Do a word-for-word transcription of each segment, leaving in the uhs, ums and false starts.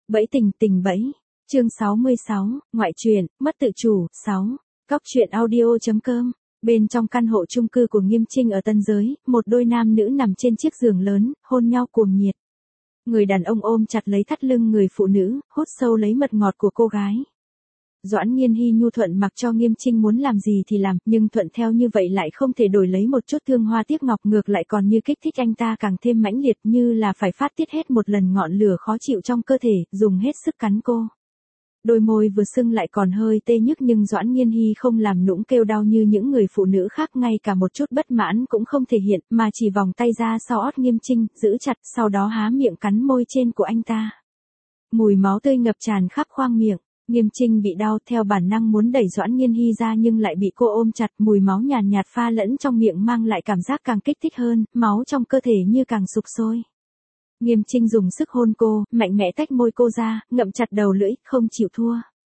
Bẫy tình tình bẫy. Chương sáu mươi sáu, ngoại truyện, mất tự chủ, sáu. Góc truyện audio.com. Bên trong căn hộ chung cư của Nghiêm Trinh ở Tân Giới, một đôi nam nữ nằm trên chiếc giường lớn, hôn nhau cuồng nhiệt. Người đàn ông ôm chặt lấy thắt lưng người phụ nữ, hút sâu lấy mật ngọt của cô gái. Doãn Nghiên Hy nhu thuận mặc cho Nghiêm Trinh muốn làm gì thì làm, nhưng thuận theo như vậy lại không thể đổi lấy một chút thương hoa tiếc ngọc, ngược lại còn như kích thích anh ta càng thêm mãnh liệt, như là phải phát tiết hết một lần ngọn lửa khó chịu trong cơ thể, dùng hết sức cắn cô. Đôi môi vừa sưng lại còn hơi tê nhức, nhưng Doãn Nghiên Hy không làm nũng kêu đau như những người phụ nữ khác, ngay cả một chút bất mãn cũng không thể hiện, mà chỉ vòng tay ra sau ót Nghiêm Trinh, giữ chặt, sau đó há miệng cắn môi trên của anh ta. Mùi máu tươi ngập tràn khắp khoang miệng. Nghiêm Trinh bị đau, theo bản năng muốn đẩy Doãn Nghiên Hy ra nhưng lại bị cô ôm chặt, mùi máu nhàn nhạt pha lẫn trong miệng mang lại cảm giác càng kích thích hơn, máu trong cơ thể như càng sục sôi. Nghiêm Trinh dùng sức hôn cô, mạnh mẽ tách môi cô ra, ngậm chặt đầu lưỡi, không chịu thua.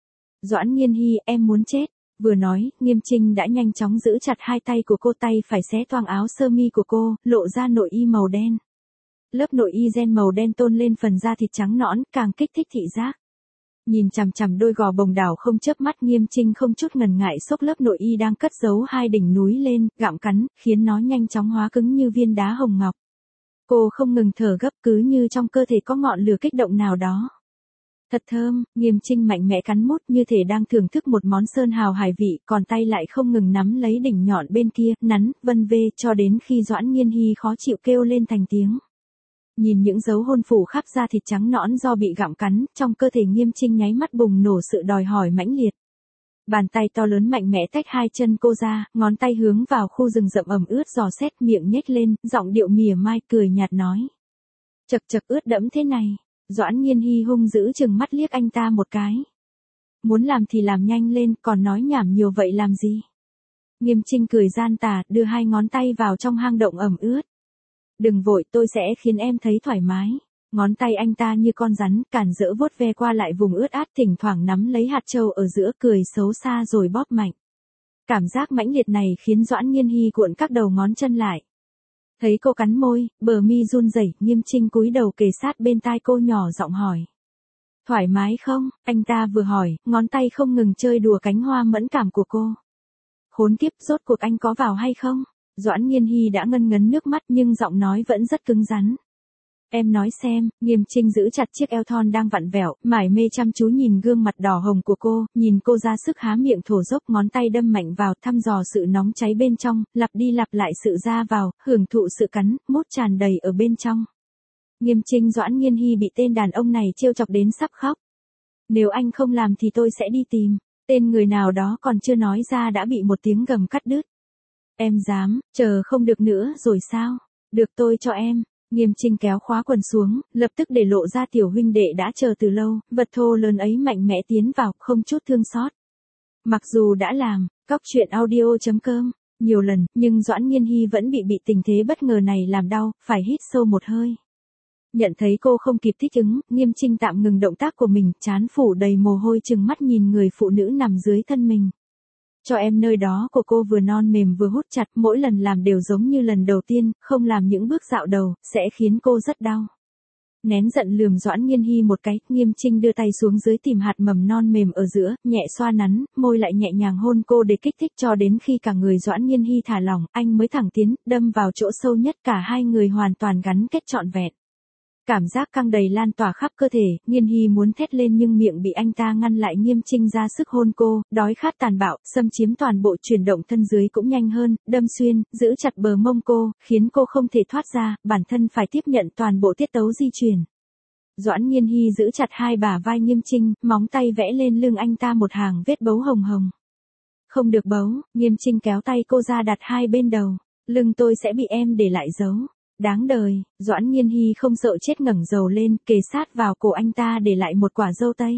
Doãn Nghiên Hy, em muốn chết. Vừa nói, Nghiêm Trinh đã nhanh chóng giữ chặt hai tay của cô, tay phải xé toang áo sơ mi của cô, lộ ra nội y màu đen. Lớp nội y ren màu đen tôn lên phần da thịt trắng nõn, càng kích thích thị giác. Nhìn chằm chằm đôi gò bồng đảo không chớp mắt, Nghiêm Trinh không chút ngần ngại xốc lớp nội y đang cất giấu hai đỉnh núi lên, gặm cắn, khiến nó nhanh chóng hóa cứng như viên đá hồng ngọc. Cô không ngừng thở gấp, cứ như trong cơ thể có ngọn lửa kích động nào đó. Thật thơm, Nghiêm Trinh mạnh mẽ cắn mút như thể đang thưởng thức một món sơn hào hải vị, còn tay lại không ngừng nắm lấy đỉnh nhọn bên kia, nắn, vân vê, cho đến khi Doãn Nghiên Hy khó chịu kêu lên thành tiếng. Nhìn những dấu hôn phủ khắp da thịt trắng nõn do bị gặm cắn, trong cơ thể Nghiêm Trinh nháy mắt bùng nổ sự đòi hỏi mãnh liệt. Bàn tay to lớn mạnh mẽ tách hai chân cô ra, ngón tay hướng vào khu rừng rậm ẩm ướt dò xét, miệng nhếch lên, giọng điệu mỉa mai, cười nhạt nói. Chật chật, ướt đẫm thế này. Doãn Nghiên Hy hung dữ chừng mắt liếc anh ta một cái. Muốn làm thì làm nhanh lên, còn nói nhảm nhiều vậy làm gì? Nghiêm Trinh cười gian tà, đưa hai ngón tay vào trong hang động ẩm ướt. Đừng vội, tôi sẽ khiến em thấy thoải mái. Ngón tay anh ta như con rắn, cản rỡ vuốt ve qua lại vùng ướt át, thỉnh thoảng nắm lấy hạt châu ở giữa, cười xấu xa rồi bóp mạnh. Cảm giác mãnh liệt này khiến Doãn Nghiên Hy cuộn các đầu ngón chân lại. Thấy cô cắn môi, bờ mi run rẩy, Nghiêm Trinh cúi đầu kề sát bên tai cô nhỏ giọng hỏi. Thoải mái không? Anh ta vừa hỏi, ngón tay không ngừng chơi đùa cánh hoa mẫn cảm của cô. Khốn kiếp, rốt cuộc anh có vào hay không? Doãn Nghiên Hy đã ngân ngấn nước mắt nhưng giọng nói vẫn rất cứng rắn. Em nói xem. Nghiêm Trinh giữ chặt chiếc eo thon đang vặn vẹo, mải mê chăm chú nhìn gương mặt đỏ hồng của cô, nhìn cô ra sức há miệng thổ dốc, ngón tay đâm mạnh vào, thăm dò sự nóng cháy bên trong, lặp đi lặp lại sự ra vào, hưởng thụ sự cắn, mút tràn đầy ở bên trong. Nghiêm Trinh Doãn Nghiên Hy bị tên đàn ông này trêu chọc đến sắp khóc. Nếu anh không làm thì tôi sẽ đi tìm. Tên người nào đó còn chưa nói ra đã bị một tiếng gầm cắt đứt. Em dám, chờ không được nữa rồi sao? Được, tôi cho em. Nghiêm Trinh kéo khóa quần xuống, lập tức để lộ ra tiểu huynh đệ đã chờ từ lâu, vật thô lớn ấy mạnh mẽ tiến vào, không chút thương xót. Mặc dù đã làm, góc truyện audio.com, nhiều lần, nhưng Doãn Nghiên Hy vẫn bị bị tình thế bất ngờ này làm đau, phải hít sâu một hơi. Nhận thấy cô không kịp thích ứng, Nghiêm Trinh tạm ngừng động tác của mình, trán phủ đầy mồ hôi trừng mắt nhìn người phụ nữ nằm dưới thân mình. Cho em nơi đó của cô vừa non mềm vừa hút chặt, mỗi lần làm đều giống như lần đầu tiên, không làm những bước dạo đầu, sẽ khiến cô rất đau. Nén giận lườm Doãn Nghiên Hy một cái, Nghiêm Trinh đưa tay xuống dưới tìm hạt mầm non mềm ở giữa, nhẹ xoa nắn, môi lại nhẹ nhàng hôn cô để kích thích, cho đến khi cả người Doãn Nghiên Hy thả lỏng, anh mới thẳng tiến, đâm vào chỗ sâu nhất, cả hai người hoàn toàn gắn kết trọn vẹn. Cảm giác căng đầy lan tỏa khắp cơ thể, Nghiên Hy muốn thét lên nhưng miệng bị anh ta ngăn lại. Nghiêm Trinh ra sức hôn cô, đói khát tàn bạo, xâm chiếm toàn bộ, chuyển động thân dưới cũng nhanh hơn, đâm xuyên, giữ chặt bờ mông cô, khiến cô không thể thoát ra, bản thân phải tiếp nhận toàn bộ tiết tấu di chuyển. Doãn Nghiên Hy giữ chặt hai bả vai Nghiêm Trinh, móng tay vẽ lên lưng anh ta một hàng vết bấu hồng hồng. Không được bấu, Nghiêm Trinh kéo tay cô ra đặt hai bên đầu, lưng tôi sẽ bị em để lại dấu. Đáng đời. Doãn Nghiên Hy không sợ chết ngẩng đầu lên, kề sát vào cổ anh ta để lại một quả dâu tây.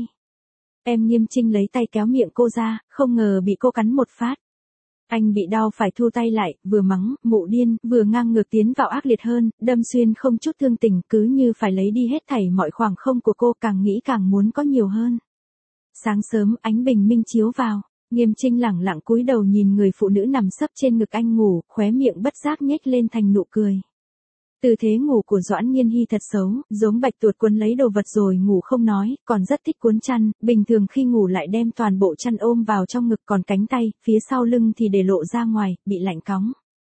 Em. Nghiêm Trinh lấy tay kéo miệng cô ra, không ngờ bị cô cắn một phát. Anh bị đau phải thu tay lại, vừa mắng, mụ điên, vừa ngang ngược tiến vào ác liệt hơn, đâm xuyên không chút thương tình, cứ như phải lấy đi hết thảy mọi khoảng không của cô, càng nghĩ càng muốn có nhiều hơn. Sáng sớm, ánh bình minh chiếu vào, Nghiêm Trinh lẳng lặng cúi đầu nhìn người phụ nữ nằm sấp trên ngực anh ngủ, khóe miệng bất giác nhếch lên thành nụ cười. Tư thế ngủ của Doãn Nghiên Hy thật xấu, giống bạch tuột cuốn lấy đồ vật rồi ngủ không nói, còn rất thích cuốn chăn, bình thường khi ngủ lại đem toàn bộ chăn ôm vào trong ngực, còn cánh tay, phía sau lưng thì để lộ ra ngoài, bị lạnh cóng.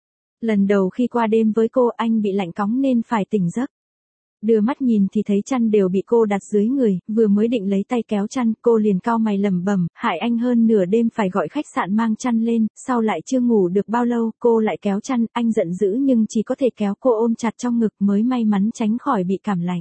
Lần đầu khi qua đêm với cô, anh bị lạnh cóng nên phải tỉnh giấc. Đưa mắt nhìn thì thấy chăn đều bị cô đặt dưới người, vừa mới định lấy tay kéo chăn, cô liền cau mày lẩm bẩm, hại anh hơn nửa đêm phải gọi khách sạn mang chăn lên, sau lại chưa ngủ được bao lâu, cô lại kéo chăn, anh giận dữ nhưng chỉ có thể kéo cô ôm chặt trong ngực mới may mắn tránh khỏi bị cảm lạnh.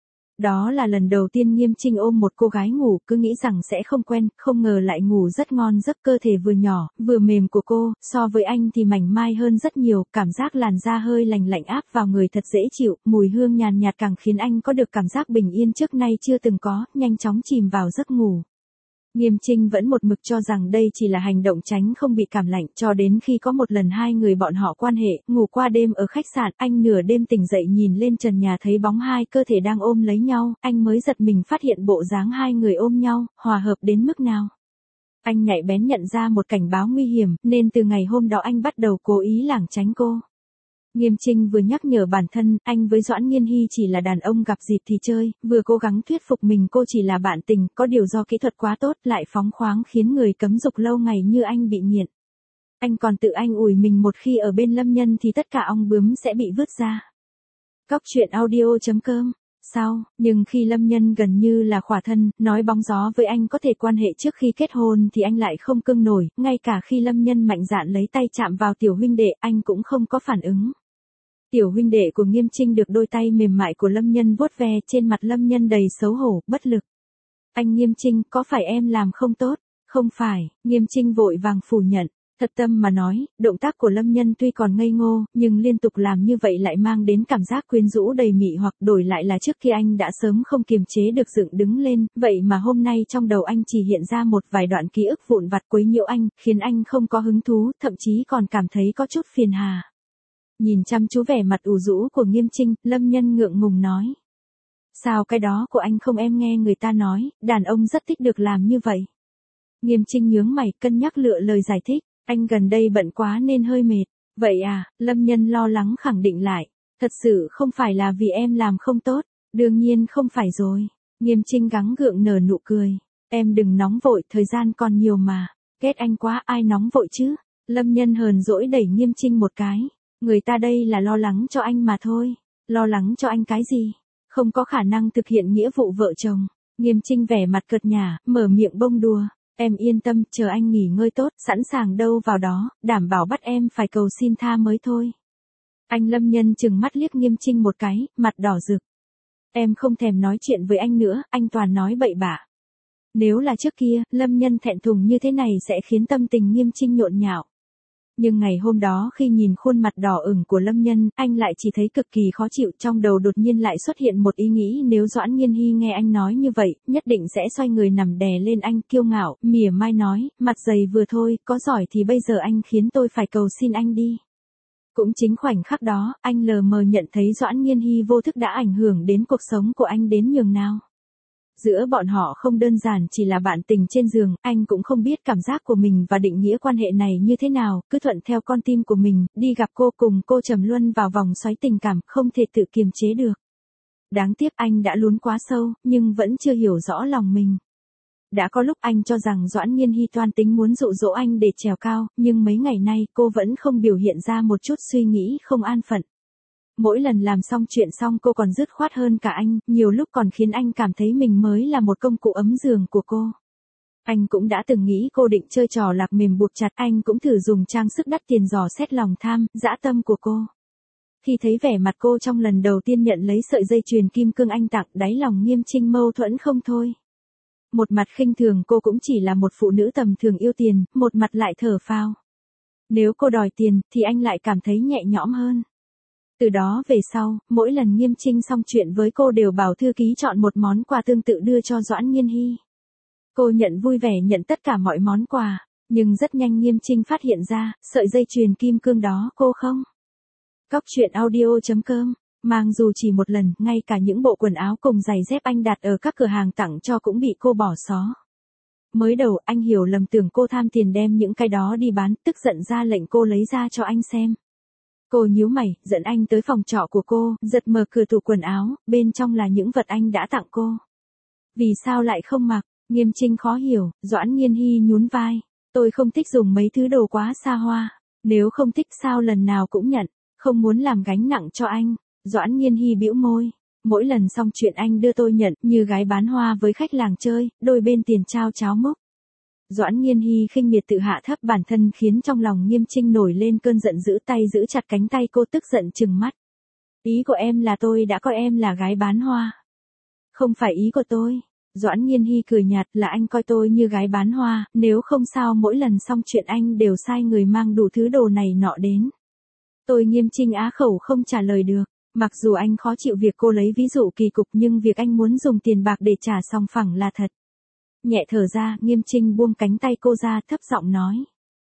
Đó là lần đầu tiên Nghiêm Trinh ôm một cô gái ngủ, cứ nghĩ rằng sẽ không quen, không ngờ lại ngủ rất ngon giấc, cơ thể vừa nhỏ, vừa mềm của cô, so với anh thì mảnh mai hơn rất nhiều, cảm giác làn da hơi lành lạnh áp vào người thật dễ chịu, mùi hương nhàn nhạt càng khiến anh có được cảm giác bình yên trước nay chưa từng có, nhanh chóng chìm vào giấc ngủ. Nghiêm Trinh vẫn một mực cho rằng đây chỉ là hành động tránh không bị cảm lạnh, cho đến khi có một lần hai người bọn họ quan hệ, ngủ qua đêm ở khách sạn, anh nửa đêm tỉnh dậy nhìn lên trần nhà thấy bóng hai cơ thể đang ôm lấy nhau, anh mới giật mình phát hiện bộ dáng hai người ôm nhau, hòa hợp đến mức nào. Anh nhạy bén nhận ra một cảnh báo nguy hiểm, nên từ ngày hôm đó anh bắt đầu cố ý lảng tránh cô. Nghiêm Trinh vừa nhắc nhở bản thân, anh với Doãn Nghiên Hy chỉ là đàn ông gặp dịp thì chơi, vừa cố gắng thuyết phục mình cô chỉ là bạn tình, có điều do kỹ thuật quá tốt lại phóng khoáng khiến người cấm dục lâu ngày như anh bị nghiện. Anh còn tự anh ủi mình một khi ở bên Lâm Nhân thì tất cả ong bướm sẽ bị vứt ra. Cóc truyện audio chấm com. Sau, nhưng khi Lâm Nhân gần như là khỏa thân, nói bóng gió với anh có thể quan hệ trước khi kết hôn thì anh lại không cương nổi, ngay cả khi Lâm Nhân mạnh dạn lấy tay chạm vào tiểu huynh đệ, anh cũng không có phản ứng. Tiểu huynh đệ của Nghiêm Trinh được đôi tay mềm mại của Lâm Nhân vuốt ve, trên mặt Lâm Nhân đầy xấu hổ, bất lực. Anh Nghiêm Trinh, có phải em làm không tốt? Không phải, Nghiêm Trinh vội vàng phủ nhận. Thật tâm mà nói, động tác của Lâm Nhân tuy còn ngây ngô, nhưng liên tục làm như vậy lại mang đến cảm giác quyến rũ đầy mị hoặc, đổi lại là trước kia anh đã sớm không kiềm chế được dựng đứng lên, vậy mà hôm nay trong đầu anh chỉ hiện ra một vài đoạn ký ức vụn vặt quấy nhiễu anh, khiến anh không có hứng thú, thậm chí còn cảm thấy có chút phiền hà. Nhìn chăm chú vẻ mặt ủ rũ của Nghiêm Trinh, Lâm Nhân ngượng ngùng nói. Sao cái đó của anh không, em nghe người ta nói, đàn ông rất thích được làm như vậy. Nghiêm Trinh nhướng mày, cân nhắc lựa lời giải thích, anh gần đây bận quá nên hơi mệt. Vậy à, Lâm Nhân lo lắng khẳng định lại, thật sự không phải là vì em làm không tốt, đương nhiên không phải rồi. Nghiêm Trinh gắng gượng nở nụ cười, em đừng nóng vội, thời gian còn nhiều mà, ghét anh quá, ai nóng vội chứ. Lâm Nhân hờn dỗi đẩy Nghiêm Trinh một cái. Người ta đây là lo lắng cho anh mà thôi. Lo lắng cho anh cái gì? Không có khả năng thực hiện nghĩa vụ vợ chồng. Nghiêm Trinh vẻ mặt cợt nhả, mở miệng bông đùa. Em yên tâm, chờ anh nghỉ ngơi tốt, sẵn sàng đâu vào đó, đảm bảo bắt em phải cầu xin tha mới thôi. Anh Lâm Nhân chừng mắt liếc Nghiêm Trinh một cái, mặt đỏ rực. Em không thèm nói chuyện với anh nữa, anh toàn nói bậy bạ. Nếu là trước kia, Lâm Nhân thẹn thùng như thế này sẽ khiến tâm tình Nghiêm Trinh nhộn nhạo. Nhưng ngày hôm đó khi nhìn khuôn mặt đỏ ửng của Lâm Nhân, anh lại chỉ thấy cực kỳ khó chịu, trong đầu đột nhiên lại xuất hiện một ý nghĩ, nếu Doãn Nghiên Hy nghe anh nói như vậy, nhất định sẽ xoay người nằm đè lên anh, kiêu ngạo, mỉa mai nói, mặt dày vừa thôi, có giỏi thì bây giờ anh khiến tôi phải cầu xin anh đi. Cũng chính khoảnh khắc đó, anh lờ mờ nhận thấy Doãn Nghiên Hy vô thức đã ảnh hưởng đến cuộc sống của anh đến nhường nào. Giữa bọn họ không đơn giản chỉ là bạn tình trên giường, anh cũng không biết cảm giác của mình và định nghĩa quan hệ này như thế nào, cứ thuận theo con tim của mình, đi gặp cô cùng cô trầm luân vào vòng xoáy tình cảm, không thể tự kiềm chế được. Đáng tiếc anh đã lún quá sâu, nhưng vẫn chưa hiểu rõ lòng mình. Đã có lúc anh cho rằng Doãn Nghiên Hy toan tính muốn dụ dỗ anh để trèo cao, nhưng mấy ngày nay cô vẫn không biểu hiện ra một chút suy nghĩ không an phận. Mỗi lần làm xong chuyện xong cô còn dứt khoát hơn cả anh, nhiều lúc còn khiến anh cảm thấy mình mới là một công cụ ấm giường của cô. Anh cũng đã từng nghĩ cô định chơi trò lạc mềm buộc chặt, anh cũng thử dùng trang sức đắt tiền dò xét lòng tham, dã tâm của cô. Khi thấy vẻ mặt cô trong lần đầu tiên nhận lấy sợi dây chuyền kim cương anh tặng, đáy lòng Nghiêm Trinh mâu thuẫn không thôi. Một mặt khinh thường cô cũng chỉ là một phụ nữ tầm thường yêu tiền, một mặt lại thở phào. Nếu cô đòi tiền, thì anh lại cảm thấy nhẹ nhõm hơn. Từ đó về sau, mỗi lần Nghiêm Trinh xong chuyện với cô đều bảo thư ký chọn một món quà tương tự đưa cho Doãn Nghiên Hy. Cô nhận vui vẻ nhận tất cả mọi món quà, nhưng rất nhanh Nghiêm Trinh phát hiện ra, sợi dây chuyền kim cương đó cô không. Cóc truyện audio chấm com, mang dù chỉ một lần, ngay cả những bộ quần áo cùng giày dép anh đặt ở các cửa hàng tặng cho cũng bị cô bỏ xó. Mới đầu anh hiểu lầm tưởng cô tham tiền đem những cái đó đi bán, tức giận ra lệnh cô lấy ra cho anh xem. Cô nhíu mày, dẫn anh tới phòng trọ của cô, giật mở cửa tủ quần áo, bên trong là những vật anh đã tặng cô. Vì sao lại không mặc? Nghiêm Trinh khó hiểu, Doãn Nghiên Hy nhún vai. Tôi không thích dùng mấy thứ đồ quá xa hoa. Nếu không thích sao lần nào cũng nhận, không muốn làm gánh nặng cho anh. Doãn Nghiên Hy bĩu môi. Mỗi lần xong chuyện anh đưa tôi nhận, như gái bán hoa với khách làng chơi, đôi bên tiền trao cháo múc. Doãn Nghiên Hy khinh miệt tự hạ thấp bản thân khiến trong lòng Nghiêm Trinh nổi lên cơn giận dữ, tay giữ chặt cánh tay cô tức giận trừng mắt. Ý của em là tôi đã coi em là gái bán hoa. Không phải ý của tôi. Doãn Nghiên Hy cười nhạt, là anh coi tôi như gái bán hoa, nếu không sao mỗi lần xong chuyện anh đều sai người mang đủ thứ đồ này nọ đến. Tôi Nghiêm Trinh á khẩu không trả lời được. Mặc dù anh khó chịu việc cô lấy ví dụ kỳ cục nhưng việc anh muốn dùng tiền bạc để trả sòng phẳng là thật. Nhẹ thở ra, Nghiêm Trinh buông cánh tay cô ra, thấp giọng nói.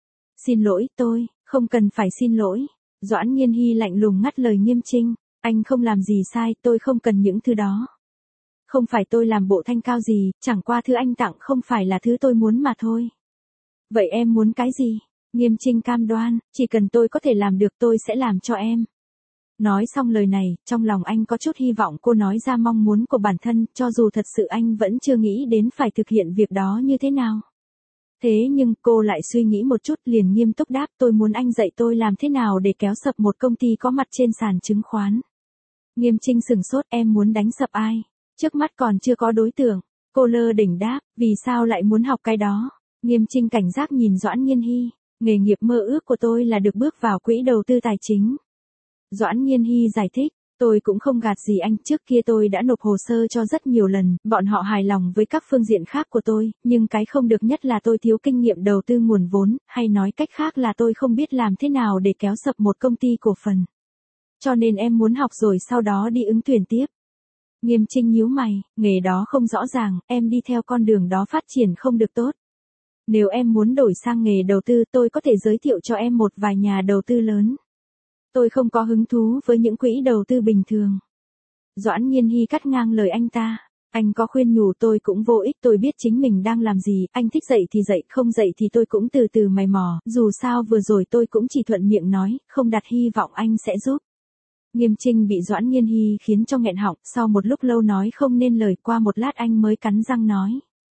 Xin lỗi, tôi, không cần phải xin lỗi. Doãn Nghiên Hy lạnh lùng ngắt lời Nghiêm Trinh. Anh không làm gì sai, tôi không cần những thứ đó. Không phải tôi làm bộ thanh cao gì, chẳng qua thứ anh tặng không phải là thứ tôi muốn mà thôi. Vậy em muốn cái gì? Nghiêm Trinh cam đoan, chỉ cần tôi có thể làm được tôi sẽ làm cho em. Nói xong lời này, trong lòng anh có chút hy vọng cô nói ra mong muốn của bản thân, cho dù thật sự anh vẫn chưa nghĩ đến phải thực hiện việc đó như thế nào. Thế nhưng cô lại suy nghĩ một chút liền nghiêm túc đáp, tôi muốn anh dạy tôi làm thế nào để kéo sập một công ty có mặt trên sàn chứng khoán. Nghiêm Trinh sừng sốt, em muốn đánh sập ai? Trước mắt còn chưa có đối tượng. Cô lơ đỉnh đáp, vì sao lại muốn học cái đó? Nghiêm Trinh cảnh giác nhìn Doãn Nghiên Hy, nghề nghiệp mơ ước của tôi là được bước vào quỹ đầu tư tài chính. Doãn Nghiên Hy giải thích, tôi cũng không gạt gì anh, trước kia tôi đã nộp hồ sơ cho rất nhiều lần, bọn họ hài lòng với các phương diện khác của tôi, nhưng cái không được nhất là tôi thiếu kinh nghiệm đầu tư nguồn vốn, hay nói cách khác là tôi không biết làm thế nào để kéo sập một công ty cổ phần. Cho nên em muốn học rồi sau đó đi ứng tuyển tiếp. Nghiêm Trinh nhíu mày, nghề đó không rõ ràng, em đi theo con đường đó phát triển không được tốt. Nếu em muốn đổi sang nghề đầu tư tôi có thể giới thiệu cho em một vài nhà đầu tư lớn. Tôi không có hứng thú với những quỹ đầu tư bình thường. Doãn Nghiên Hy cắt ngang lời anh ta. Anh có khuyên nhủ tôi cũng vô ích, tôi biết chính mình đang làm gì, anh thích dạy thì dạy, không dạy thì tôi cũng từ từ mày mò, dù sao vừa rồi tôi cũng chỉ thuận miệng nói, không đặt hy vọng anh sẽ giúp. Nghiêm Trinh bị Doãn Nghiên Hy khiến cho nghẹn họng, sau một lúc lâu nói không nên lời, qua một lát anh mới cắn răng nói.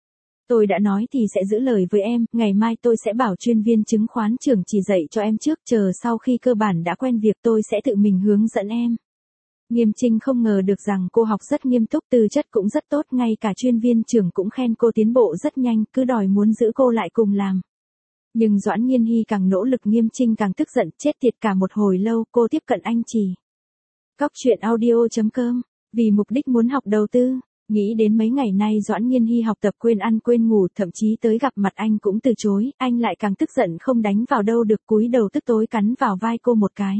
Tôi đã nói thì sẽ giữ lời với em, ngày mai tôi sẽ bảo chuyên viên chứng khoán trưởng chỉ dạy cho em trước, chờ sau khi cơ bản đã quen việc tôi sẽ tự mình hướng dẫn em. Nghiêm Trinh không ngờ được rằng cô học rất nghiêm túc, tư chất cũng rất tốt, ngay cả chuyên viên trưởng cũng khen cô tiến bộ rất nhanh, cứ đòi muốn giữ cô lại cùng làm. Nhưng Doãn Nghiên Hy càng nỗ lực Nghiêm Trinh càng tức giận, chết tiệt, cả một hồi lâu cô tiếp cận anh chỉ. Cóc truyện audio chấm com, vì mục đích muốn học đầu tư. Nghĩ đến mấy ngày nay Doãn Nghiên Hy học tập quên ăn quên ngủ, thậm chí tới gặp mặt anh cũng từ chối, anh lại càng tức giận không đánh vào đâu được, cúi đầu tức tối cắn vào vai cô một cái.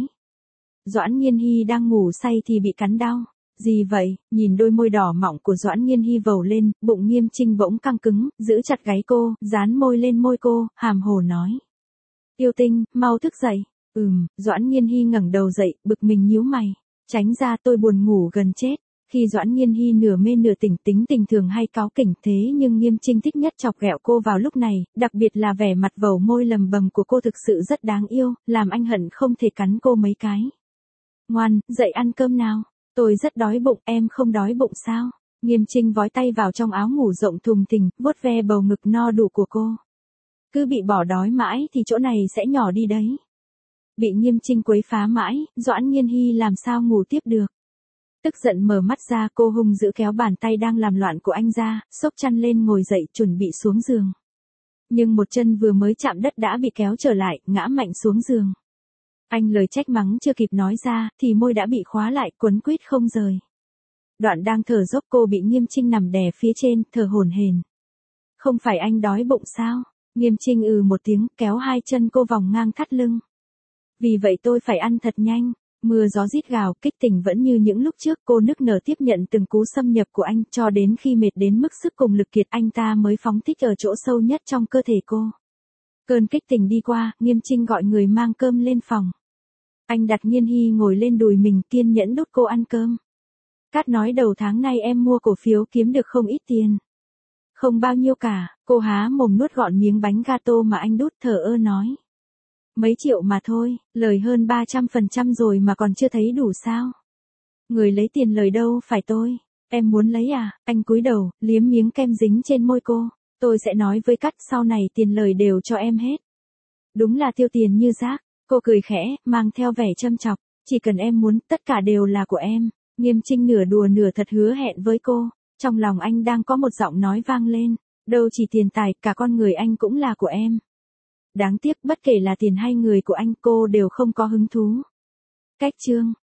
Doãn Nghiên Hy đang ngủ say thì bị cắn đau. Gì vậy? Nhìn đôi môi đỏ mọng của Doãn Nghiên Hy vầu lên, bụng Nghiêm Trinh bỗng căng cứng, giữ chặt gáy cô, dán môi lên môi cô, hàm hồ nói. Yêu Tinh, mau thức dậy. Ừm, Doãn Nghiên Hy ngẩng đầu dậy, bực mình nhíu mày. Tránh ra, tôi buồn ngủ gần chết. Khi Doãn Nghiên Hy nửa mê nửa tỉnh, tính tình thường hay cáu kỉnh, thế nhưng Nghiêm Trinh thích nhất chọc ghẹo cô vào lúc này, đặc biệt là vẻ mặt vầu môi lầm bầm của cô thực sự rất đáng yêu, làm anh hận không thể cắn cô mấy cái. Ngoan, dậy ăn cơm nào. Tôi rất đói bụng, em không đói bụng sao? Nghiêm Trinh vói tay vào trong áo ngủ rộng thùng thình, vuốt ve bầu ngực no đủ của cô. Cứ bị bỏ đói mãi thì chỗ này sẽ nhỏ đi đấy. Bị Nghiêm Trinh quấy phá mãi, Doãn Nghiên Hy làm sao ngủ tiếp được. Tức giận mở mắt ra, cô hung dữ kéo bàn tay đang làm loạn của anh ra, xốc chăn lên ngồi dậy chuẩn bị xuống giường. Nhưng một chân vừa mới chạm đất đã bị kéo trở lại, ngã mạnh xuống giường. Anh lời trách mắng chưa kịp nói ra, thì môi đã bị khóa lại, quấn quýt không rời. Đoạn đang thở dốc cô bị Nghiêm Trinh nằm đè phía trên, thở hổn hển. Không phải anh đói bụng sao? Nghiêm Trinh ừ một tiếng, kéo hai chân cô vòng ngang thắt lưng. Vì vậy tôi phải ăn thật nhanh. Mưa gió rít gào, kích tình vẫn như những lúc trước, cô nức nở tiếp nhận từng cú xâm nhập của anh, cho đến khi mệt đến mức sức cùng lực kiệt anh ta mới phóng thích ở chỗ sâu nhất trong cơ thể cô. Cơn kích tình đi qua, Nghiêm Trinh gọi người mang cơm lên phòng. Anh đặt Nghiên Hy ngồi lên đùi mình, kiên nhẫn đút cô ăn cơm. Cát nói đầu tháng nay em mua cổ phiếu kiếm được không ít tiền. Không bao nhiêu cả, cô há mồm nuốt gọn miếng bánh gato mà anh đút, thờ ơ nói. Mấy triệu mà thôi, lời hơn ba trăm phần trăm rồi mà còn chưa thấy đủ sao? Người lấy tiền lời đâu phải tôi. Em muốn lấy à? Anh cúi đầu, liếm miếng kem dính trên môi cô. Tôi sẽ nói với Cắt sau này tiền lời đều cho em hết. Đúng là tiêu tiền như rác. Cô cười khẽ, mang theo vẻ châm chọc. Chỉ cần em muốn, tất cả đều là của em. Nghiêm Trinh nửa đùa nửa thật hứa hẹn với cô. Trong lòng anh đang có một giọng nói vang lên. Đâu chỉ tiền tài, cả con người anh cũng là của em. Đáng tiếc bất kể là tiền hay người của anh, cô đều không có hứng thú. Cách chương